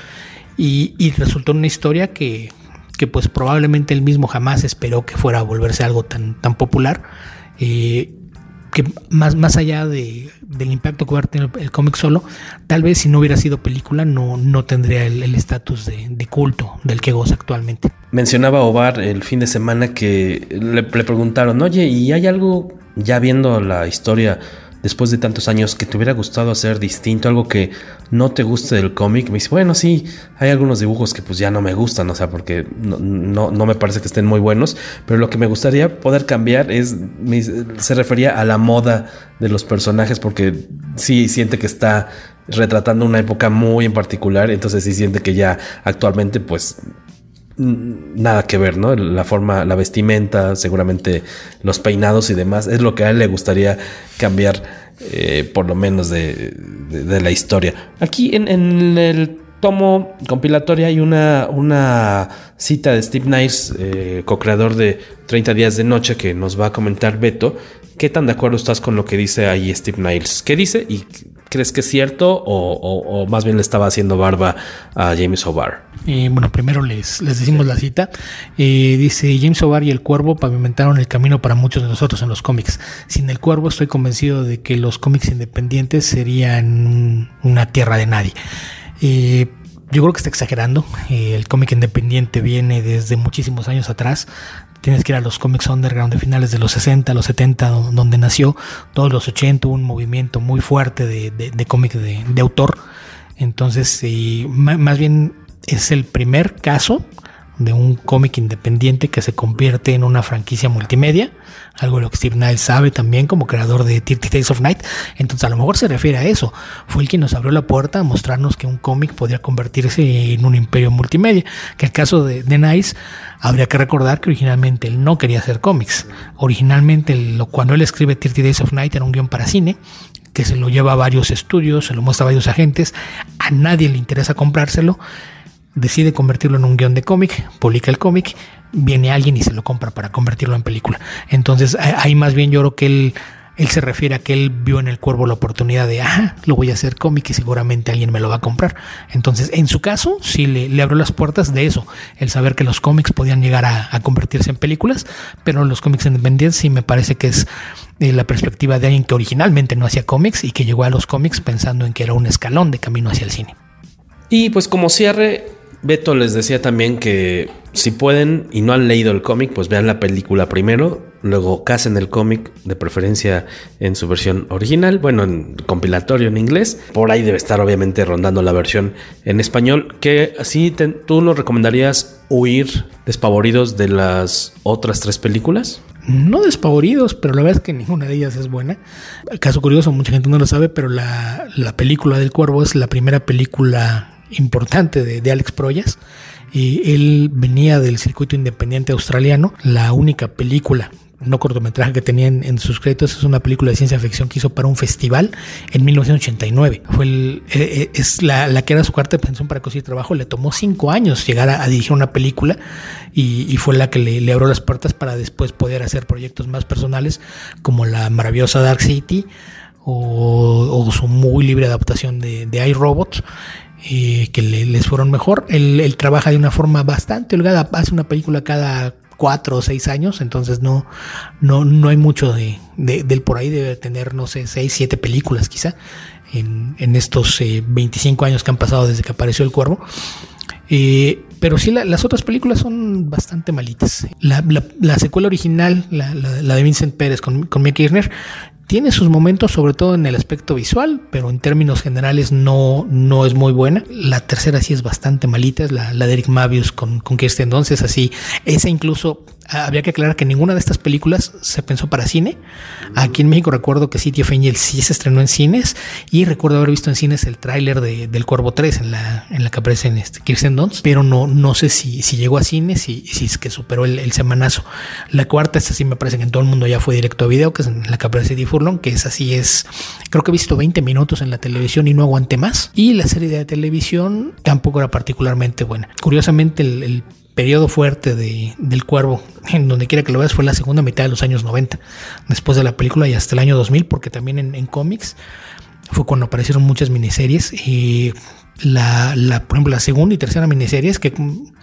y, y resultó una historia que, que pues probablemente él mismo jamás esperó que fuera a volverse algo tan, tan popular, eh, que más, más allá de, del impacto que hubiera tenido el, el cómic solo, tal vez si no hubiera sido película no, no tendría el estatus de, de culto del que goza actualmente. Mencionaba O'Barr el fin de semana que le, le preguntaron, oye, ¿y hay algo ya viendo la historia después de tantos años que te hubiera gustado hacer distinto, algo que no te guste del cómic? Me dice, bueno, sí, hay algunos dibujos que pues ya no me gustan, o sea, porque no, no, no me parece que estén muy buenos, pero lo que me gustaría poder cambiar es, me, se refería a la moda de los personajes, porque sí siente que está retratando una época muy en particular, entonces sí siente que ya actualmente pues nada que ver, ¿no? La forma, la vestimenta, seguramente los peinados y demás, es lo que a él le gustaría cambiar, eh, por lo menos de, de, de la historia. Aquí en, en el tomo compilatorio hay una, una cita de Steve Niles, eh, co-creador de treinta días de noche, que nos va a comentar Beto. ¿Qué tan de acuerdo estás con lo que dice ahí Steve Niles? ¿Qué dice? ¿Y crees que es cierto o, o, o más bien le estaba haciendo barba a James O'Barr? Eh, bueno, primero les, les decimos la cita. Eh, dice: James O'Barr y el Cuervo pavimentaron el camino para muchos de nosotros en los cómics. Sin el Cuervo estoy convencido de que los cómics independientes serían una tierra de nadie. Eh, yo creo que está exagerando. Eh, el cómic independiente viene desde muchísimos años atrás. Tienes que ir a los cómics underground de finales de los sesenta, los setenta, donde nació. Todos los ochenta hubo un movimiento muy fuerte de, de, de cómic de, de autor. Entonces, eh, más bien es el primer caso de un cómic independiente que se convierte en una franquicia multimedia, algo de lo que Steve Niles sabe también como creador de thirty Days of Night. Entonces a lo mejor se refiere a eso, fue el quien nos abrió la puerta a mostrarnos que un cómic podría convertirse en un imperio multimedia, que el caso de, de Niles, habría que recordar que originalmente él no quería hacer cómics. Originalmente lo, cuando él escribe thirty Days of Night era un guión para cine, que se lo lleva a varios estudios, se lo muestra a varios agentes, a nadie le interesa comprárselo, decide convertirlo en un guión de cómic, publica el cómic, viene alguien y se lo compra para convertirlo en película. Entonces ahí más bien yo creo que él, él se refiere a que él vio en El Cuervo la oportunidad de, ah, lo voy a hacer cómic y seguramente alguien me lo va a comprar. Entonces en su caso sí le, le abrió las puertas de eso, el saber que los cómics podían llegar a, a convertirse en películas, pero los cómics independientes sí me parece que es eh, la perspectiva de alguien que originalmente no hacía cómics y que llegó a los cómics pensando en que era un escalón de camino hacia el cine. Y pues como cierre, Beto les decía también que si pueden y no han leído el cómic, pues vean la película primero, luego casen el cómic, de preferencia en su versión original, bueno, en compilatorio en inglés. Por ahí debe estar obviamente rondando la versión en español, que así te, tú nos recomendarías huir despavoridos de las otras tres películas. No despavoridos, pero la verdad es que ninguna de ellas es buena. Caso curioso, mucha gente no lo sabe, pero la, la película del Cuervo es la primera película importante de, de Alex Proyas. Y él venía del circuito independiente australiano. La única película, no cortometraje que tenía en, en sus créditos, es una película de ciencia ficción que hizo para un festival en mil novecientos ochenta y nueve. Fue el, eh, es la, la que era su cuarta pensión para conseguir trabajo. Le tomó cinco años llegar a, a dirigir una película y, y fue la que le, le abrió las puertas para después poder hacer proyectos más personales como la maravillosa Dark City o, o su muy libre adaptación de, de iRobot. Eh, que le, les fueron mejor. Él, él trabaja de una forma bastante holgada, hace una película cada cuatro o seis años, entonces no, no, no hay mucho de, de, de él por ahí. Debe tener, no sé, seis, siete películas quizá en, en estos eh, veinticinco años que han pasado desde que apareció El Cuervo. Eh, pero sí, la, las otras películas son bastante malitas. La, la, la secuela original, la, la, la de Vincent Pérez con, con Mia Kirshner, tiene sus momentos, sobre todo en el aspecto visual, pero en términos generales no, no es muy buena. La tercera sí es bastante malita, es la, la de Eric Mabius con, con Kirsten Dunst, es así. Esa incluso, habría que aclarar que ninguna de estas películas se pensó para cine. Aquí en México recuerdo que City of Angels sí se estrenó en cines, y recuerdo haber visto en cines el tráiler de, del Cuervo tres en la, en la que aparece en este Kirsten Dunst, pero no, no sé si, si llegó a cines, si, si es que superó el, el semanazo. La cuarta, esta sí me parece que en todo el mundo ya fue directo a video, que es en la que aparece Eddie Furlong, que es así, es, creo que he visto veinte minutos en la televisión y no aguanté más. Y la serie de televisión tampoco era particularmente buena. Curiosamente, el, el periodo fuerte de, del Cuervo, en donde quiera que lo veas, fue la segunda mitad de los años noventa, después de la película y hasta el año dos mil, porque también en, en cómics fue cuando aparecieron muchas miniseries. Y la, la, por ejemplo, la segunda y tercera miniseries, que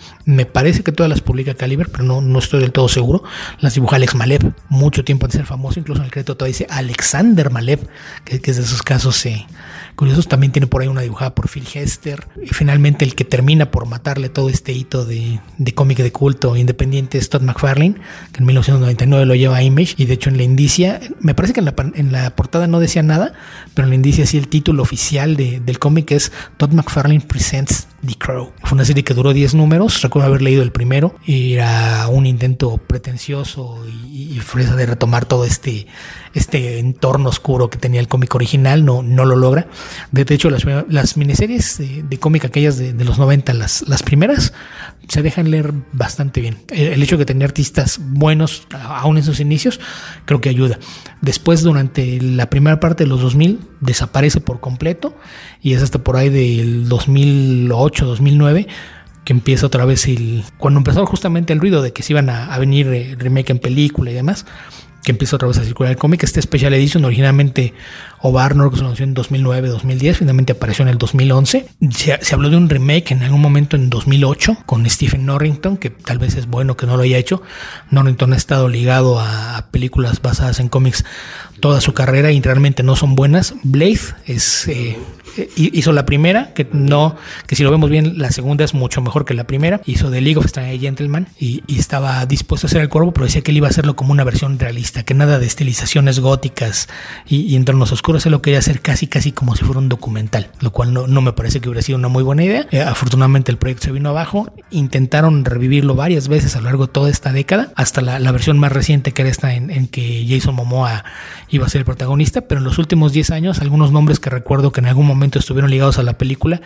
me parece que todas las publica Caliber, pero no, no estoy del todo seguro, las dibuja Alex Maleev, mucho tiempo antes de ser famoso. Incluso en el crédito todavía dice Alexander Maleev, que, que es de esos casos eh, curiosos. También tiene por ahí una dibujada por Phil Hester. Y finalmente el que termina por matarle todo este hito de, de cómic de culto independiente es Todd McFarlane, que en mil novecientos noventa y nueve lo lleva a Image. Y de hecho en la indicia, me parece que en la, en la portada no decía nada, pero en la indicia sí el título oficial de, del cómic es Todd McFarlane Presents The Crow. Fue una serie que duró diez números. Recuerdo haber leído el primero y era un intento pretencioso y, y fresa de retomar todo este, este entorno oscuro que tenía el cómic original. No, no lo logra. De hecho, las, las miniseries de, de cómic aquellas de, de los noventa, las, las primeras, se dejan leer bastante bien. El, el hecho de tener artistas buenos aún en sus inicios creo que ayuda. Después, durante la primera parte de los dos mil, desaparece por completo y es hasta por ahí del dos mil ocho, dos mil nueve que empieza otra vez el... Cuando empezó justamente el ruido de que se iban a, a venir eh, remake en película y demás, que empieza otra vez a circular el cómic. Este Special Edition, originalmente O'Barnor, que se anunció en dos mil nueve, dos mil diez, finalmente apareció en el dos mil once. Se, se habló de un remake en algún momento en dos mil ocho con Stephen Norrington, que tal vez es bueno que no lo haya hecho. Norrington ha estado ligado a, a películas basadas en cómics toda su carrera y realmente no son buenas. Blade es eh, hizo la primera, que no, que si lo vemos bien, la segunda es mucho mejor que la primera. Hizo The League of Extraordinary Gentlemen y, y estaba dispuesto a hacer El Cuervo, pero decía que él iba a hacerlo como una versión realista, que nada de estilizaciones góticas y, y entornos oscuros. Él lo quería hacer casi casi como si fuera un documental, lo cual no, no me parece que hubiera sido una muy buena idea. Eh, afortunadamente el proyecto se vino abajo. Intentaron revivirlo varias veces a lo largo de toda esta década, hasta la, la versión más reciente, que era esta en, en que Jason Momoa iba a ser el protagonista. Pero en los últimos diez años, algunos nombres que recuerdo que en algún momento estuvieron ligados a la película,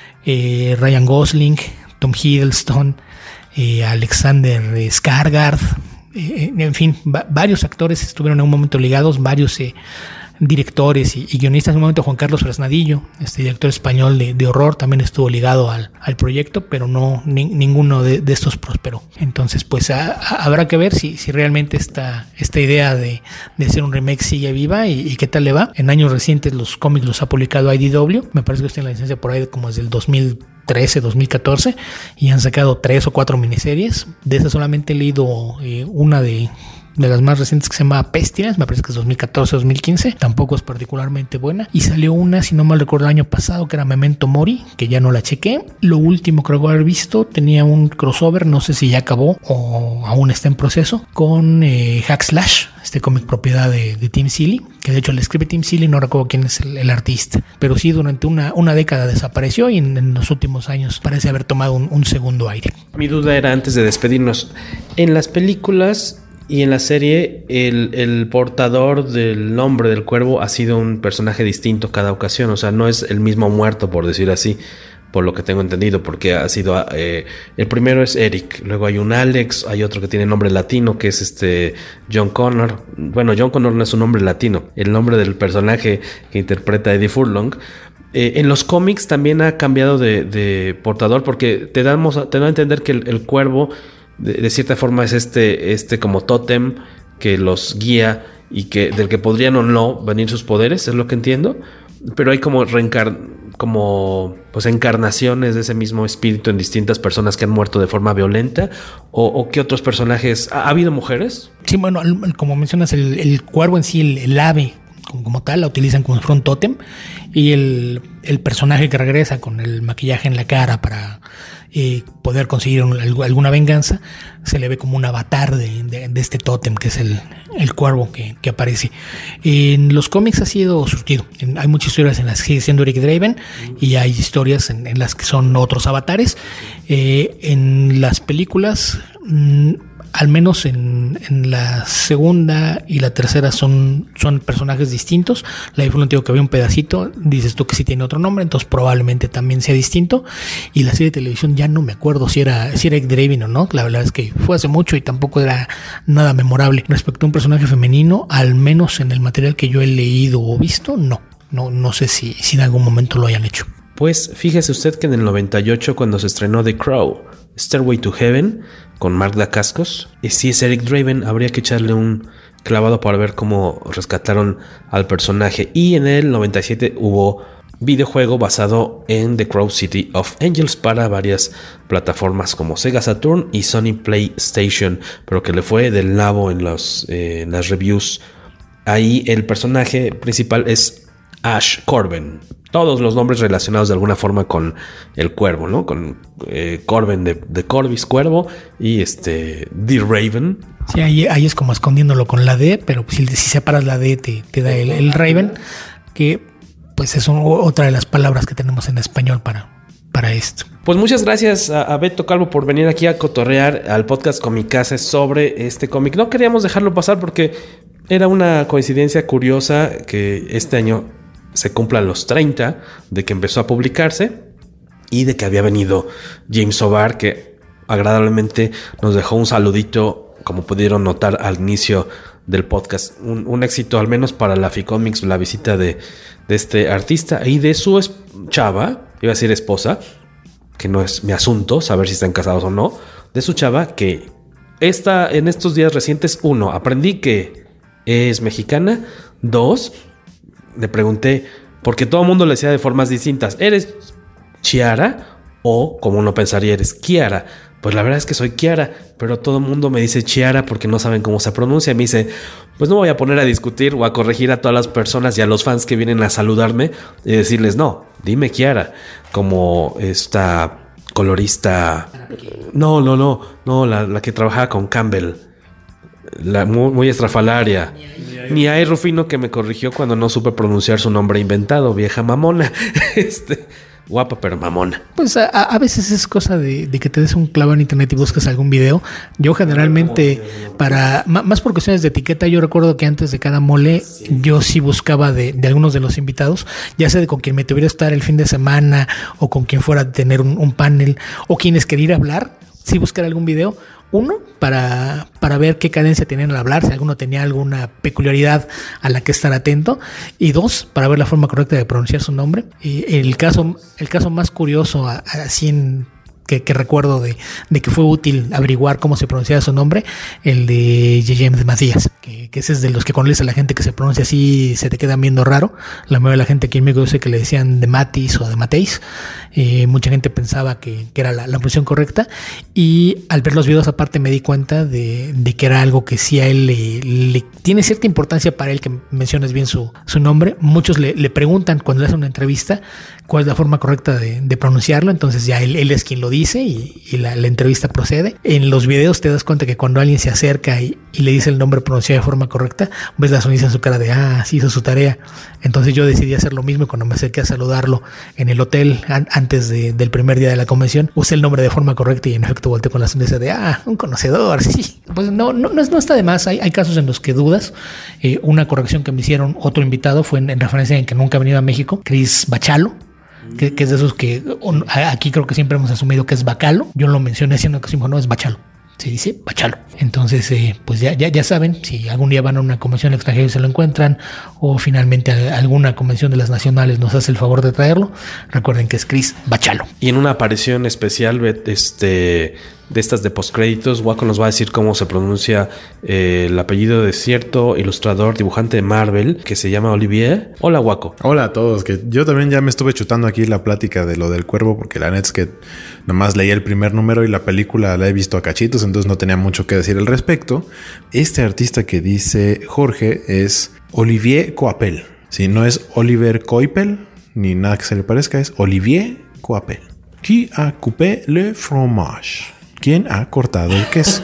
eh, Ryan Gosling, Tom Hiddleston, eh, Alexander Skarsgård, eh, en fin, va- varios actores estuvieron en un momento ligados, varios eh, directores y, y guionistas. En un momento Juan Carlos Fresnadillo, este director español de, de horror, también estuvo ligado al, al proyecto, pero no ni, ninguno de, de estos prosperó. Entonces pues a, a, habrá que ver si, si realmente esta, esta idea de, de hacer un remake sigue viva y, y qué tal le va. En años recientes los cómics los ha publicado I D W, me parece que tienen la licencia por ahí como desde el dos mil trece, dos mil catorce, y han sacado tres o cuatro miniseries. De esas solamente he leído eh, una de de las más recientes, que se llama Pestilence, me parece que es dos mil catorce, dos mil quince, tampoco es particularmente buena. Y salió una, si no mal recuerdo, el año pasado, que era Memento Mori, que ya no la chequé. Lo último que creo haber visto tenía un crossover, no sé si ya acabó o aún está en proceso, con eh, Hack Slash, este cómic propiedad de, de Tim Seeley, que de hecho le escribe Tim Seeley, no recuerdo quién es el, el artista, pero sí durante una, una década desapareció y en, en los últimos años parece haber tomado un, un segundo aire. Mi duda era, antes de despedirnos, en las películas y en la serie, el, el portador del nombre del cuervo ha sido un personaje distinto cada ocasión. O sea, no es el mismo muerto, por decir así, por lo que tengo entendido, porque ha sido... Eh, el primero es Eric, luego hay un Alex, hay otro que tiene nombre latino, que es este John Connor. Bueno, John Connor no es un nombre latino, el nombre del personaje que interpreta Eddie Furlong. Eh, en los cómics también ha cambiado de, de portador, porque te damos, te da a entender que el, el cuervo... De, de cierta forma es este, este como tótem que los guía y que del que podrían o no venir sus poderes, es lo que entiendo. Pero hay como reencar como pues encarnaciones de ese mismo espíritu en distintas personas que han muerto de forma violenta. O, o qué otros personajes. ¿Ha, ha habido mujeres? Sí, bueno, como mencionas, el, el cuervo en sí, el, el ave como, como tal, la utilizan como si fuera un tótem. Y el, el personaje que regresa con el maquillaje en la cara para eh, poder conseguir un, alguna venganza, se le ve como un avatar de, de, de este tótem que es el, el cuervo que, que aparece. En los cómics ha sido surtido. En, hay muchas historias en las que sigue siendo Eric Draven y hay historias en, en las que son otros avatares. Eh, en las películas... Mmm, al menos en, en la segunda y la tercera son, son personajes distintos. La diferencia, digo que había un pedacito, dices tú que sí tiene otro nombre, entonces probablemente también sea distinto. Y la serie de televisión ya no me acuerdo si era, si era Eric Draven o no. La verdad es que fue hace mucho y tampoco era nada memorable. Respecto a un personaje femenino, al menos en el material que yo he leído o visto, no. No, no sé si, si en algún momento lo hayan hecho. Pues fíjese usted que en el noventa y ocho, cuando se estrenó The Crow, Stairway to Heaven, con Mark Dacascos, y si es Eric Draven, habría que echarle un clavado para ver cómo rescataron al personaje. Y en el noventa y siete hubo videojuego basado en The Crow City of Angels para varias plataformas como Sega Saturn y Sony PlayStation, pero que le fue del nabo en, los, eh, en las reviews. Ahí el personaje principal es Ash Corbin. Todos los nombres relacionados de alguna forma con el cuervo, ¿no? Con eh, Corbin de, de Corvus, cuervo, y este The Raven. Sí, ahí, ahí es como escondiéndolo con la D, pero si, si separas la D te, te da el, el Raven, que pues es un, otra de las palabras que tenemos en español para, para esto. Pues muchas gracias a, a Beto Calvo por venir aquí a cotorrear al podcast Comicase sobre este cómic. No queríamos dejarlo pasar porque era una coincidencia curiosa que este año se cumplan los treinta de que empezó a publicarse y de que había venido James O'Barr, que agradablemente nos dejó un saludito, como pudieron notar al inicio del podcast. Un, un éxito al menos para la Ficomics, la visita de, de este artista y de su es- chava, iba a decir esposa, que no es mi asunto saber si están casados o no, de su chava, que esta, en estos días recientes, uno, aprendí que es mexicana, dos, le pregunté, porque todo el mundo le decía de formas distintas, ¿eres Chiara? O, como uno pensaría, eres Kiara. pues la verdad es que soy Kiara, pero todo el mundo me dice Chiara porque no saben cómo se pronuncia. Me dice, pues no voy a poner a discutir o a corregir a todas las personas y a los fans que vienen a saludarme y decirles, no, dime Kiara, como esta colorista. No, no, no, no, la, la que trabajaba con Campbell, la muy, muy estrafalaria. Ni hay Rufino, que me corrigió cuando no supe pronunciar su nombre inventado, vieja mamona. este... Guapa pero mamona. Pues a, a veces es cosa de, de que te des un clavo en internet y buscas algún video. Yo generalmente, para más por cuestiones de etiqueta, yo recuerdo que antes de cada mole yo sí buscaba de, de algunos de los invitados, ya sea de con quien me tuviera que estar el fin de semana o con quien fuera a tener un, un panel o quienes quería hablar, sí buscar algún video. Uno, para, para ver qué cadencia tenían al hablar, si alguno tenía alguna peculiaridad a la que estar atento. Y dos, para ver la forma correcta de pronunciar su nombre. Y el caso, el caso más curioso, así en, que, que recuerdo de, de que fue útil averiguar cómo se pronunciaba su nombre, el de James Macías, que, que ese es de los que conoces a la gente que se pronuncia así, se te quedan viendo raro. La mayoría de la gente aquí en México, yo sé que le decían de Matis o de Mateis. Eh, mucha gente pensaba que, que era la, la pronunciación correcta, y al ver los videos aparte me di cuenta de, de que era algo que sí a él le, le tiene cierta importancia para él que menciones bien su, su nombre. Muchos le, le preguntan cuando le hacen una entrevista cuál es la forma correcta de, de pronunciarlo, entonces ya él, él es quien lo dice y, y la, la entrevista procede. En los videos te das cuenta que cuando alguien se acerca y, y le dice el nombre pronunciado de forma correcta, ves la sonrisa en su cara de ah, sí hizo su tarea. Entonces yo decidí hacer lo mismo, y cuando me acerqué a saludarlo en el hotel an, antes de, del primer día de la convención, usé el nombre de forma correcta y en efecto volteé con la sonrisa de ah, un conocedor, sí. Pues no, no, no, no está de más. Hay, hay casos en los que dudas. Eh, una corrección que me hicieron otro invitado fue en, en referencia en que nunca ha venido a México, Chris Bachalo. Que, que es de esos que on, aquí creo que siempre hemos asumido que es Bacalo. Yo lo mencioné haciendo que no es Bachalo, se dice Bachalo. Entonces eh, pues ya, ya, ya saben, si algún día van a una convención extranjera y se lo encuentran, o finalmente a alguna convención de las nacionales nos hace el favor de traerlo, recuerden que es Chris Bachalo. Y en una aparición especial este de estas de postcréditos, Waco nos va a decir cómo se pronuncia eh, el apellido de cierto ilustrador, dibujante de Marvel, que se llama Olivier. Hola, Waco. Hola a todos, que yo también ya me estuve chutando aquí la plática de lo del cuervo, porque la neta es que nomás leí el primer número y la película la he visto a cachitos, entonces no tenía mucho que decir al respecto. Este artista que dice Jorge es Olivier Coipel. Si no es Oliver Coipel, ni nada que se le parezca, es Olivier Coipel. Qui a coupé le fromage? ¿Quién ha cortado el queso?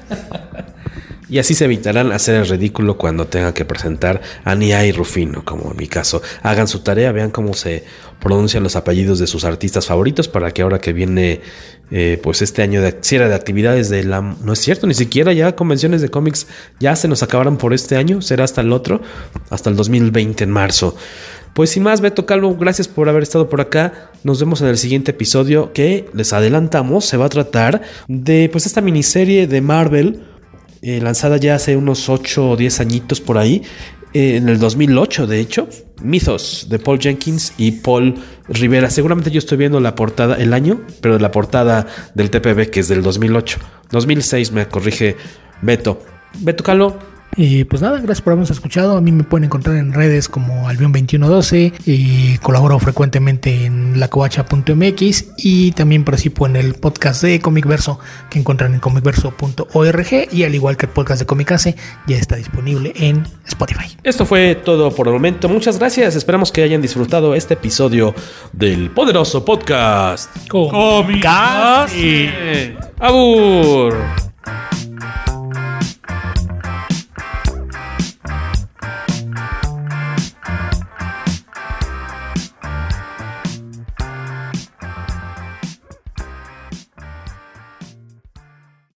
Y así se evitarán hacer el ridículo cuando tengan que presentar a Nia y Rufino, como en mi caso. Hagan su tarea, vean cómo se pronuncian los apellidos de sus artistas favoritos, para que ahora que viene eh, pues este año de cierre de actividades de la... No es cierto, ni siquiera ya convenciones de cómics ya se nos acabaron por este año, será hasta el otro, hasta el dos mil veinte en marzo. Pues sin más, Beto Calvo, gracias por haber estado por acá. Nos vemos en el siguiente episodio, que les adelantamos, se va a tratar de pues esta miniserie de Marvel, eh, lanzada ya hace unos ocho o diez añitos por ahí, eh, en el dos mil ocho de hecho, Mythos, de Paul Jenkins y Paul Rivera. Seguramente yo estoy viendo la portada, el año, pero la portada del T P B, que es del dos mil ocho. dos mil seis me corrige Beto. Beto Calvo. Y pues nada, gracias por habernos escuchado. A mí me pueden encontrar en redes como Albion veintiuno doce, y colaboro frecuentemente en lacovacha punto m x, y también participo en el podcast de Comic Verso, que encuentran en comic verso punto org, y al igual que el podcast de Comicase, ya está disponible en Spotify. Esto fue todo por el momento. Muchas gracias. Esperamos que hayan disfrutado este episodio del poderoso podcast Comicase. Abur.